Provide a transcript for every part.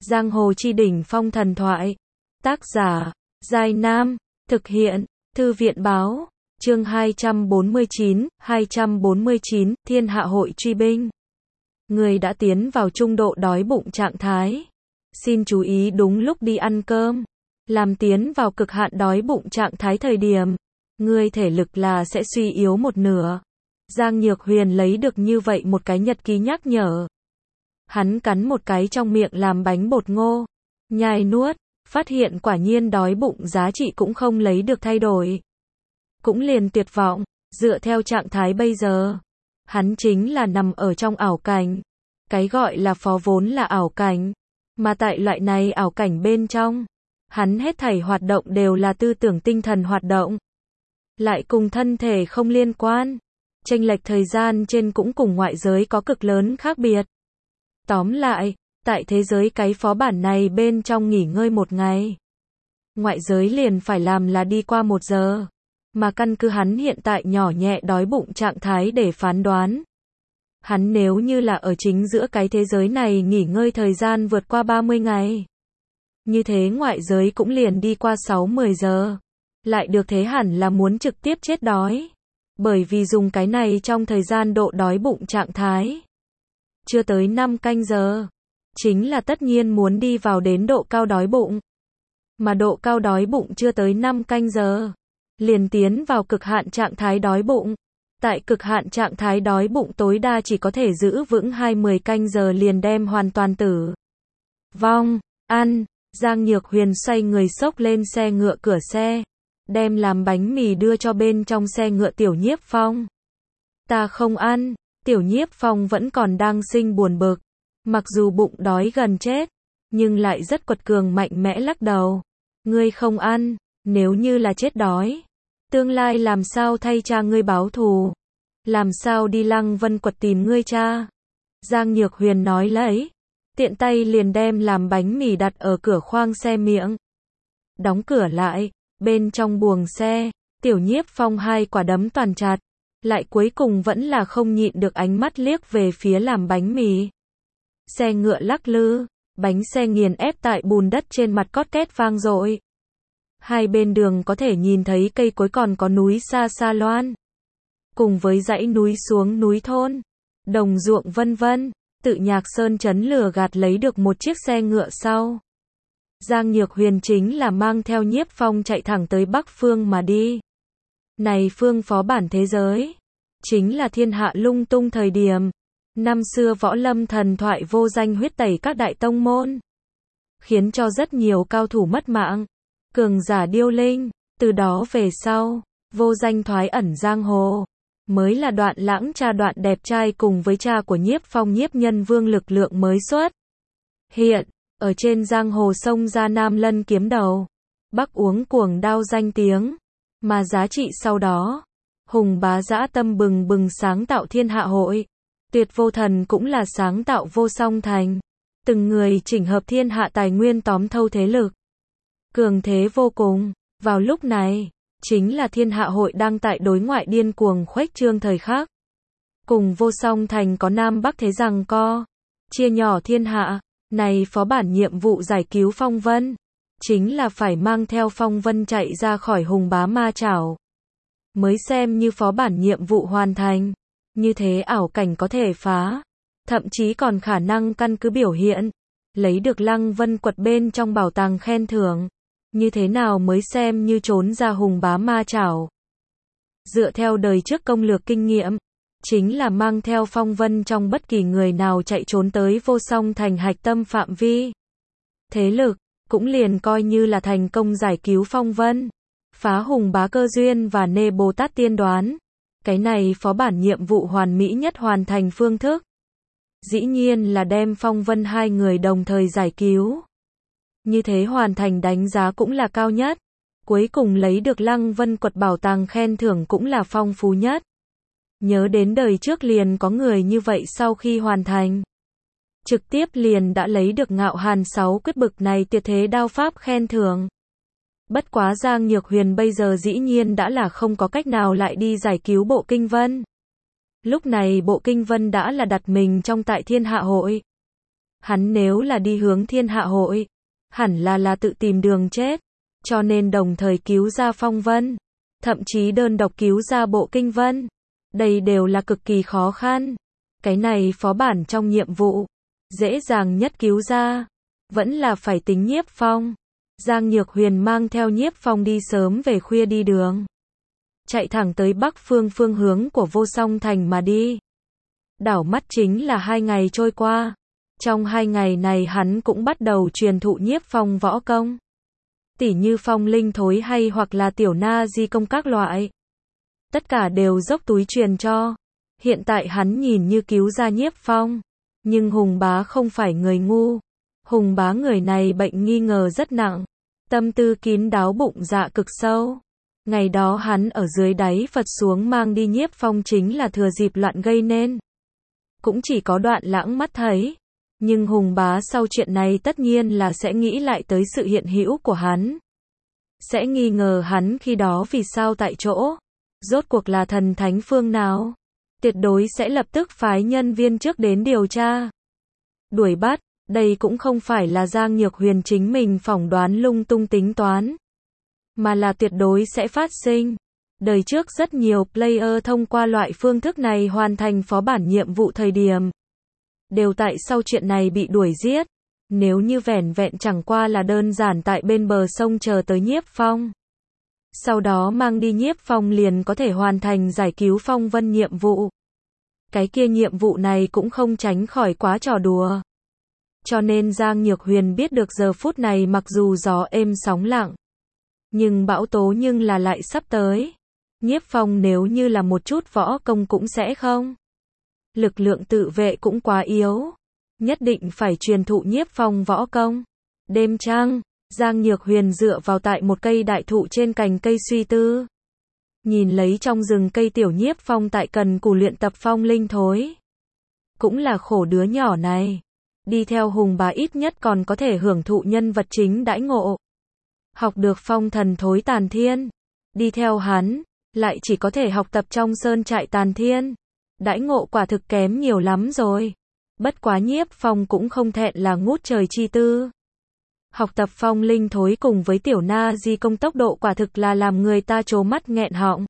Giang hồ chi đỉnh phong thần thoại. Tác giả, Giai Nam. Thực hiện, Thư viện báo. Chương 249, Thiên hạ hội truy binh. Người đã tiến vào trung độ đói bụng trạng thái. Xin chú ý đúng lúc đi ăn cơm. Làm tiến vào cực hạn đói bụng trạng thái thời điểm, người thể lực là sẽ suy yếu một nửa. Giang Nhược Huyền lấy được như vậy một cái nhật ký nhắc nhở. Hắn cắn một cái trong miệng làm bánh bột ngô, nhai nuốt, phát hiện quả nhiên đói bụng giá trị cũng không lấy được thay đổi. Cũng liền tuyệt vọng, dựa theo trạng thái bây giờ, hắn chính là nằm ở trong ảo cảnh. Cái gọi là phó vốn là ảo cảnh, mà tại loại này ảo cảnh bên trong, hắn hết thảy hoạt động đều là tư tưởng tinh thần hoạt động, lại cùng thân thể không liên quan. Chênh lệch thời gian trên cũng cùng ngoại giới có cực lớn khác biệt. Tóm lại, tại thế giới cái phó bản này bên trong nghỉ ngơi một ngày, ngoại giới liền phải làm là đi qua 1 giờ. Mà căn cứ hắn hiện tại nhỏ nhẹ đói bụng trạng thái để phán đoán, hắn nếu như là ở chính giữa cái thế giới này nghỉ ngơi thời gian vượt qua 30 ngày. Như thế ngoại giới cũng liền đi qua 6-10 giờ. Lại được thế hẳn là muốn trực tiếp chết đói. Bởi vì dùng cái này trong thời gian độ đói bụng trạng thái chưa tới 5 canh giờ, chính là tất nhiên muốn đi vào đến độ cao đói bụng. Mà độ cao đói bụng chưa tới 5 canh giờ, liền tiến vào cực hạn trạng thái đói bụng. Tại cực hạn trạng thái đói bụng tối đa chỉ có thể giữ vững 20 canh giờ liền đem hoàn toàn tử vong. Ăn, Giang Nhược Huyền xoay người xốc lên xe ngựa cửa xe, đem làm bánh mì đưa cho bên trong xe ngựa Tiểu Nhiếp Phong. Ta không ăn. Tiểu Nhiếp Phong vẫn còn đang sinh buồn bực, mặc dù bụng đói gần chết, nhưng lại rất quật cường mạnh mẽ lắc đầu. Ngươi không ăn, nếu như là chết đói, tương lai làm sao thay cha ngươi báo thù? Làm sao đi Lăng Vân Quật tìm ngươi cha? Giang Nhược Huyền nói lấy, tiện tay liền đem làm bánh mì đặt ở cửa khoang xe miệng. Đóng cửa lại, bên trong buồng xe, Tiểu Nhiếp Phong hai quả đấm toàn chặt, lại cuối cùng vẫn là không nhịn được ánh mắt liếc về phía làm bánh mì. Xe ngựa lắc lư, bánh xe nghiền ép tại bùn đất trên mặt cót két vang dội. Hai bên đường có thể nhìn thấy cây cối còn có núi xa xa loan. Cùng với dãy núi xuống núi thôn, đồng ruộng vân vân, Tự Nhạc Sơn trấn lừa gạt lấy được một chiếc xe ngựa sau. Giang Nhược Huyền chính là mang theo Nhiếp Phong chạy thẳng tới Bắc Phương mà đi. Này phương phó bản thế giới, chính là thiên hạ lung tung thời điểm. Năm xưa võ lâm thần thoại vô danh huyết tẩy các đại tông môn, khiến cho rất nhiều cao thủ mất mạng, cường giả điêu linh. Từ đó về sau, vô danh thoái ẩn giang hồ, mới là Đoạn Lãng cha Đoạn đẹp trai cùng với cha của Nhiếp Phong Nhiếp Nhân Vương lực lượng mới xuất hiện, ở trên giang hồ sông ra Nam Lân kiếm đầu, Bắc uống cuồng đao danh tiếng. Mà giá trị sau đó, hùng bá dã tâm bừng bừng sáng tạo thiên hạ hội. Tuyệt vô thần cũng là sáng tạo vô song thành. Từng người chỉnh hợp thiên hạ tài nguyên tóm thâu thế lực. Cường thế vô cùng. Vào lúc này, chính là thiên hạ hội đang tại đối ngoại điên cuồng khuếch trương thời khắc. Cùng vô song thành có Nam Bắc thế giằng co, chia nhỏ thiên hạ. Này phó bản nhiệm vụ giải cứu Phong Vân, chính là phải mang theo Phong Vân chạy ra khỏi hùng bá ma chảo, mới xem như phó bản nhiệm vụ hoàn thành. Như thế ảo cảnh có thể phá, thậm chí còn khả năng căn cứ biểu hiện, lấy được Lăng Vân Quật bên trong bảo tàng khen thưởng. Như thế nào mới xem như trốn ra hùng bá ma chảo? Dựa theo đời trước công lược kinh nghiệm, chính là mang theo Phong Vân trong bất kỳ người nào chạy trốn tới vô song thành hạch tâm phạm vi thế lực, cũng liền coi như là thành công giải cứu Phong Vân, phá hùng bá cơ duyên và nê Bồ Tát tiên đoán. Cái này phó bản nhiệm vụ hoàn mỹ nhất hoàn thành phương thức, dĩ nhiên là đem Phong Vân hai người đồng thời giải cứu. Như thế hoàn thành đánh giá cũng là cao nhất, cuối cùng lấy được Lăng Vân Quật bảo tàng khen thưởng cũng là phong phú nhất. Nhớ đến đời trước liền có người như vậy sau khi hoàn thành, trực tiếp liền đã lấy được Ngạo Hàn 6 quyết bực này tuyệt thế đao pháp khen thưởng. Bất quá Giang Nhược Huyền bây giờ dĩ nhiên đã là không có cách nào lại đi giải cứu Bộ Kinh Vân. Lúc này Bộ Kinh Vân đã là đặt mình trong tại thiên hạ hội. Hắn nếu là đi hướng thiên hạ hội, hẳn là tự tìm đường chết, cho nên đồng thời cứu ra Phong Vân, thậm chí đơn độc cứu ra Bộ Kinh Vân. Đây đều là cực kỳ khó khăn. Cái này phó bản trong nhiệm vụ, dễ dàng nhất cứu ra, vẫn là phải tính Nhiếp Phong. Giang Nhược Huyền mang theo Nhiếp Phong đi sớm về khuya đi đường, chạy thẳng tới Bắc Phương phương hướng của Vô Song Thành mà đi. Đảo mắt chính là 2 ngày trôi qua. Trong 2 ngày này hắn cũng bắt đầu truyền thụ Nhiếp Phong võ công. Tỉ như phong linh thối hay hoặc là tiểu na di công các loại. Tất cả đều dốc túi truyền cho. Hiện tại hắn nhìn như cứu ra Nhiếp Phong. Nhưng Hùng Bá không phải người ngu. Hùng Bá người này bệnh nghi ngờ rất nặng. Tâm tư kín đáo bụng dạ cực sâu. Ngày đó hắn ở dưới đáy Phật xuống mang đi Nhiếp Phong chính là thừa dịp loạn gây nên. Cũng chỉ có Đoạn Lãng mắt thấy. Nhưng Hùng Bá sau chuyện này tất nhiên là sẽ nghĩ lại tới sự hiện hữu của hắn. Sẽ nghi ngờ hắn khi đó vì sao tại chỗ. Rốt cuộc là thần thánh phương nào. Tuyệt đối sẽ lập tức phái nhân viên trước đến điều tra. Đuổi bắt, đây cũng không phải là Giang Nhược Huyền chính mình phỏng đoán lung tung tính toán. Mà là tuyệt đối sẽ phát sinh. Đời trước rất nhiều player thông qua loại phương thức này hoàn thành phó bản nhiệm vụ thời điểm. Đều tại sau chuyện này bị đuổi giết. Nếu như vẻn vẹn chẳng qua là đơn giản tại bên bờ sông chờ tới Nhiếp Phong. Sau đó mang đi Nhiếp Phong liền có thể hoàn thành giải cứu Phong Vân nhiệm vụ. Cái kia nhiệm vụ này cũng không tránh khỏi quá trò đùa. Cho nên Giang Nhược Huyền biết được giờ phút này mặc dù gió êm sóng lặng. Nhưng bão tố nhưng là lại sắp tới. Nhiếp Phong nếu như là một chút võ công cũng sẽ không. Lực lượng tự vệ cũng quá yếu. Nhất định phải truyền thụ Nhiếp Phong võ công. Đêm trăng, Giang Nhược Huyền dựa vào tại một cây đại thụ trên cành cây suy tư. Nhìn lấy trong rừng cây tiểu Nhiếp Phong tại cần cù luyện tập phong linh thối. Cũng là khổ đứa nhỏ này. Đi theo Hùng Bá ít nhất còn có thể hưởng thụ nhân vật chính đãi ngộ. Học được phong thần thối tàn thiên. Đi theo hắn, lại chỉ có thể học tập trong sơn trại tàn thiên. Đãi ngộ quả thực kém nhiều lắm rồi. Bất quá Nhiếp Phong cũng không thẹn là ngút trời chi tư. Học tập phong linh thối cùng với tiểu na di công tốc độ quả thực là làm người ta trố mắt nghẹn họng.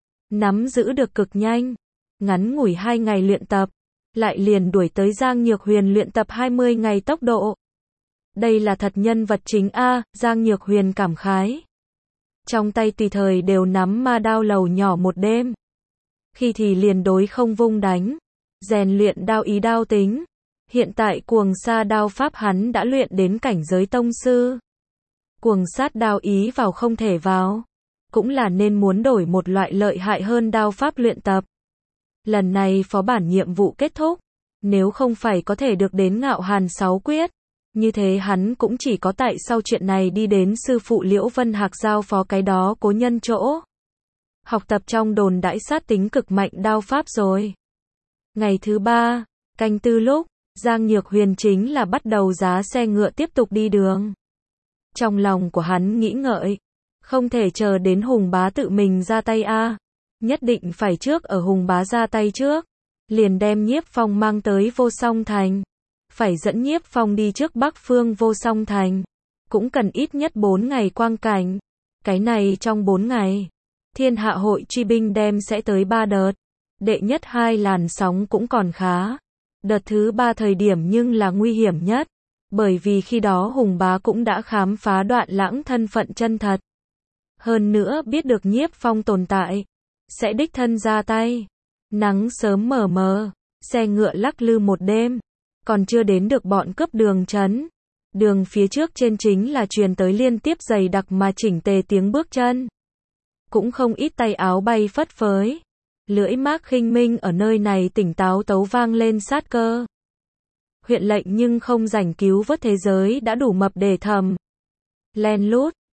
Nắm giữ được cực nhanh. Ngắn ngủi 2 ngày luyện tập. Lại liền đuổi tới Giang Nhược Huyền luyện tập 20 ngày tốc độ. Đây là thật nhân vật chính A, Giang Nhược Huyền cảm khái. Trong tay tùy thời đều nắm ma đao lầu nhỏ một đêm. Khi thì liền đối không vung đánh. Rèn luyện đao ý đao tính. Hiện tại cuồng sa đao pháp hắn đã luyện đến cảnh giới tông sư. Cuồng sát đao ý vào không thể vào. Cũng là nên muốn đổi một loại lợi hại hơn đao pháp luyện tập. Lần này phó bản nhiệm vụ kết thúc. Nếu không phải có thể được đến Ngạo Hàn 6 quyết. Như thế hắn cũng chỉ có tại sau chuyện này đi đến sư phụ Liễu Vân Hạc giao phó cái đó cố nhân chỗ. Học tập trong đồn đãi sát tính cực mạnh đao pháp rồi. Ngày thứ 3, canh tư lúc, Giang Nhược Huyền chính là bắt đầu giá xe ngựa tiếp tục đi đường. Trong lòng của hắn nghĩ ngợi, không thể chờ đến Hùng Bá tự mình ra tay a, nhất định phải trước ở Hùng Bá ra tay trước, liền đem Nhiếp Phong mang tới Vô Song Thành. Phải dẫn Nhiếp Phong đi trước Bắc Phương Vô Song Thành, cũng cần ít nhất 4 ngày quang cảnh. Cái này trong 4 ngày, Thiên Hạ Hội truy binh đem sẽ tới 3 đợt. Đệ nhất 2 làn sóng cũng còn khá. Đợt thứ 3 thời điểm nhưng là nguy hiểm nhất. Bởi vì khi đó Hùng Bá cũng đã khám phá Đoạn Lãng thân phận chân thật. Hơn nữa biết được Nhiếp Phong tồn tại. Sẽ đích thân ra tay. Nắng sớm mờ mờ. Xe ngựa lắc lư một đêm. Còn chưa đến được bọn cướp đường trấn. Đường phía trước trên chính là truyền tới liên tiếp dày đặc mà chỉnh tề tiếng bước chân. Cũng không ít tay áo bay phất phới. Lưỡi Mác Khinh Minh ở nơi này tỉnh táo tấu vang lên sát cơ. Huyện lệnh nhưng không rảnh cứu vớt thế giới đã đủ mập để thầm. Len lút,